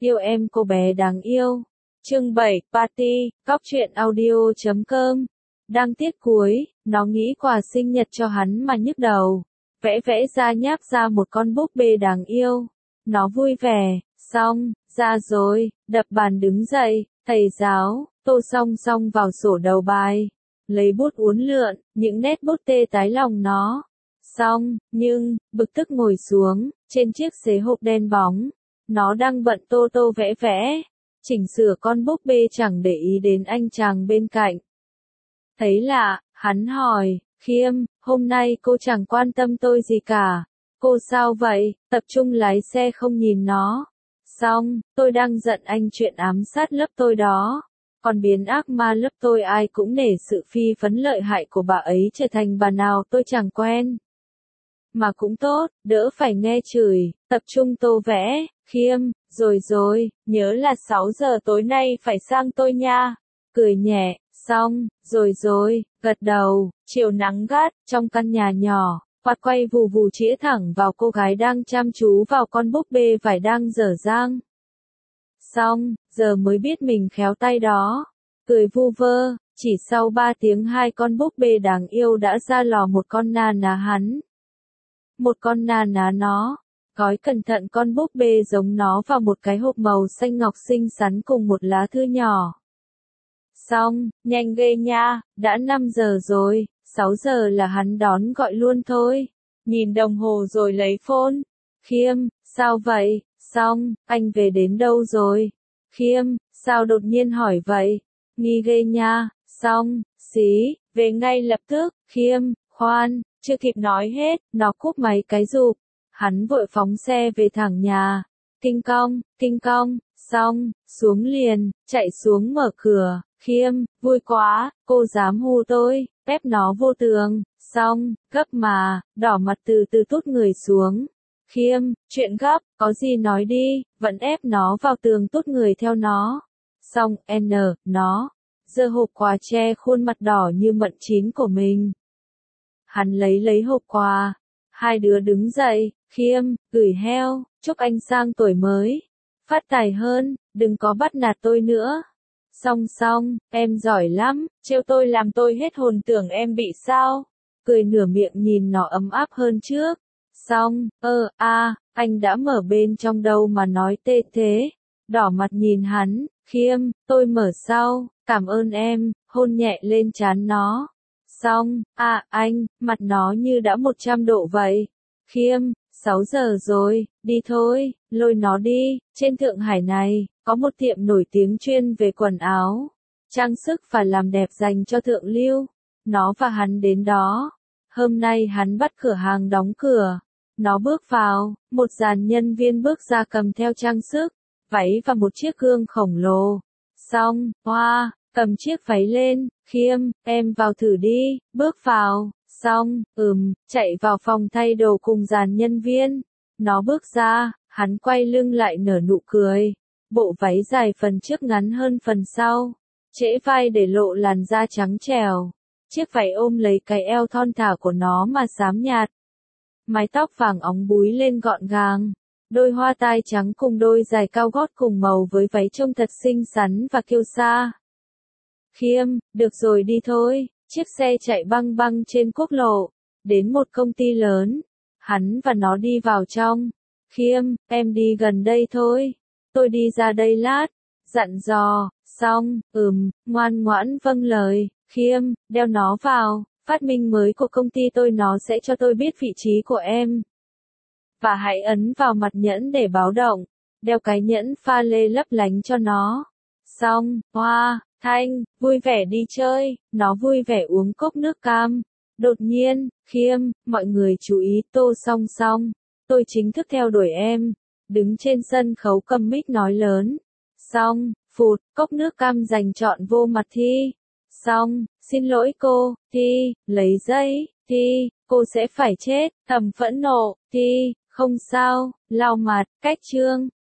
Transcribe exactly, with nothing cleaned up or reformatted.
Yêu em cô bé đáng yêu. Chương bảy, Party, Cóc truyện audio chấm com. Đăng tiết cuối, nó nghĩ quà sinh nhật cho hắn mà nhức đầu. Vẽ vẽ ra nháp ra một con búp bê đáng yêu. Nó vui vẻ, xong, ra rồi, đập bàn đứng dậy, thầy giáo, tô song song vào sổ đầu bài. Lấy bút uốn lượn, những nét bút tê tái lòng nó. Xong, nhưng, bực tức ngồi xuống, trên chiếc xế hộp đen bóng. Nó đang bận tô tô vẽ vẽ, chỉnh sửa con búp bê chẳng để ý đến anh chàng bên cạnh. Thấy lạ, hắn hỏi, Khiêm, hôm nay cô chẳng quan tâm tôi gì cả. Cô sao vậy, tập trung lái xe không nhìn nó. Xong, tôi đang giận anh chuyện ám sát lớp tôi đó. Còn biến ác ma lớp tôi ai cũng nể sự phi phấn lợi hại của bà ấy trở thành bà nào tôi chẳng quen. Mà cũng tốt, đỡ phải nghe chửi, tập trung tô vẽ, Khiêm, rồi rồi, nhớ là sáu giờ tối nay phải sang tôi nha. Cười nhẹ, xong, rồi rồi, gật đầu, chiều nắng gắt, trong căn nhà nhỏ, quạt quay vù vù chĩa thẳng vào cô gái đang chăm chú vào con búp bê vải đang dở dang. Xong, giờ mới biết mình khéo tay đó. Cười vu vơ, chỉ sau ba tiếng hai con búp bê đáng yêu đã ra lò một con na ná hắn. Một con na ná nó, gói cẩn thận con búp bê giống nó vào một cái hộp màu xanh ngọc xinh xắn cùng một lá thư nhỏ. Xong, nhanh ghê nha, đã năm giờ rồi, sáu giờ là hắn đón gọi luôn thôi. Nhìn đồng hồ rồi lấy phone. Khiêm, sao vậy? Xong, anh về đến đâu rồi? Khiêm, sao đột nhiên hỏi vậy? Nghi ghê nha, xong, xí, về ngay lập tức. Khiêm, khoan, chưa kịp nói hết, nó cúp máy cái rụp. Hắn vội phóng xe về thẳng nhà. Kinh cong, kinh cong, xong, xuống liền, chạy xuống mở cửa. Khiêm, vui quá, cô dám hù tôi, ép nó vô tường. Xong, gấp mà, đỏ mặt từ từ tút người xuống. Khiêm, chuyện gấp, có gì nói đi, vẫn ép nó vào tường tút người theo nó. Xong, N, nó, giơ hộp quà che khuôn mặt đỏ như mận chín của mình. Hắn lấy lấy hộp quà. Hai đứa đứng dậy, Khiêm, gửi heo, chúc anh sang tuổi mới. Phát tài hơn, đừng có bắt nạt tôi nữa. Xong xong, em giỏi lắm, trêu tôi làm tôi hết hồn tưởng em bị sao. Cười nửa miệng nhìn nó ấm áp hơn trước. Xong, ơ, a, anh đã mở bên trong đâu mà nói tê thế. Đỏ mặt nhìn hắn, Khiêm, tôi mở sau, cảm ơn em, hôn nhẹ lên trán nó. Xong, à, anh, mặt nó như đã một trăm độ vậy. Khiêm, sáu giờ rồi, đi thôi, lôi nó đi, trên Thượng Hải này, có một tiệm nổi tiếng chuyên về quần áo, trang sức và làm đẹp dành cho thượng lưu. Nó và hắn đến đó. Hôm nay hắn bắt cửa hàng đóng cửa. Nó bước vào, một dàn nhân viên bước ra cầm theo trang sức, váy và một chiếc gương khổng lồ. Xong, hoa, cầm chiếc váy lên, Khiêm, em vào thử đi, bước vào. Xong, ừm, chạy vào phòng thay đồ cùng dàn nhân viên. Nó bước ra, hắn quay lưng lại nở nụ cười. Bộ váy dài phần trước ngắn hơn phần sau, trễ vai để lộ làn da trắng trẻo. Chiếc váy ôm lấy cái eo thon thả của nó mà xám nhạt. Mái tóc vàng óng búi lên gọn gàng. Đôi hoa tai trắng cùng đôi giày cao gót cùng màu với váy trông thật xinh xắn và kiêu sa. Khiêm, được rồi đi thôi. Chiếc xe chạy băng băng trên quốc lộ, đến một công ty lớn. Hắn và nó đi vào trong. Khiêm, em đi gần đây thôi. Tôi đi ra đây lát. Dặn dò, xong, ừm, ngoan ngoãn vâng lời. Khiêm, đeo nó vào. Phát minh mới của công ty tôi nó sẽ cho tôi biết vị trí của em. Và hãy ấn vào mặt nhẫn để báo động. Đeo cái nhẫn pha lê lấp lánh cho nó. Xong, hoa, Thanh, vui vẻ đi chơi. Nó vui vẻ uống cốc nước cam. Đột nhiên, Khiêm, mọi người chú ý, tô song song. Tôi chính thức theo đuổi em. Đứng trên sân khấu cầm mic nói lớn. Xong, phụt, cốc nước cam dành trọn vô mặt Thi. Xong, xin lỗi cô, Thi, lấy giấy, Thi, cô sẽ phải chết. Thầm phẫn nộ, Thi, không sao, lau mặt, cách chương.